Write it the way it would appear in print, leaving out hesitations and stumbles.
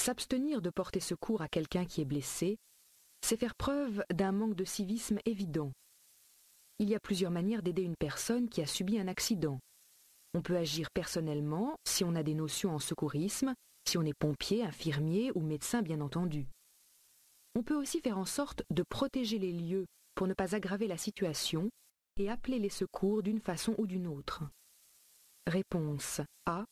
S'abstenir de porter secours à quelqu'un qui est blessé, c'est faire preuve d'un manque de civisme évident. Il y a plusieurs manières d'aider une personne qui a subi un accident. On peut agir personnellement, si on a des notions en secourisme, si on est pompier, infirmier ou médecin bien entendu. On peut aussi faire en sorte de protéger les lieux pour ne pas aggraver la situation et appeler les secours d'une façon ou d'une autre. Réponse A.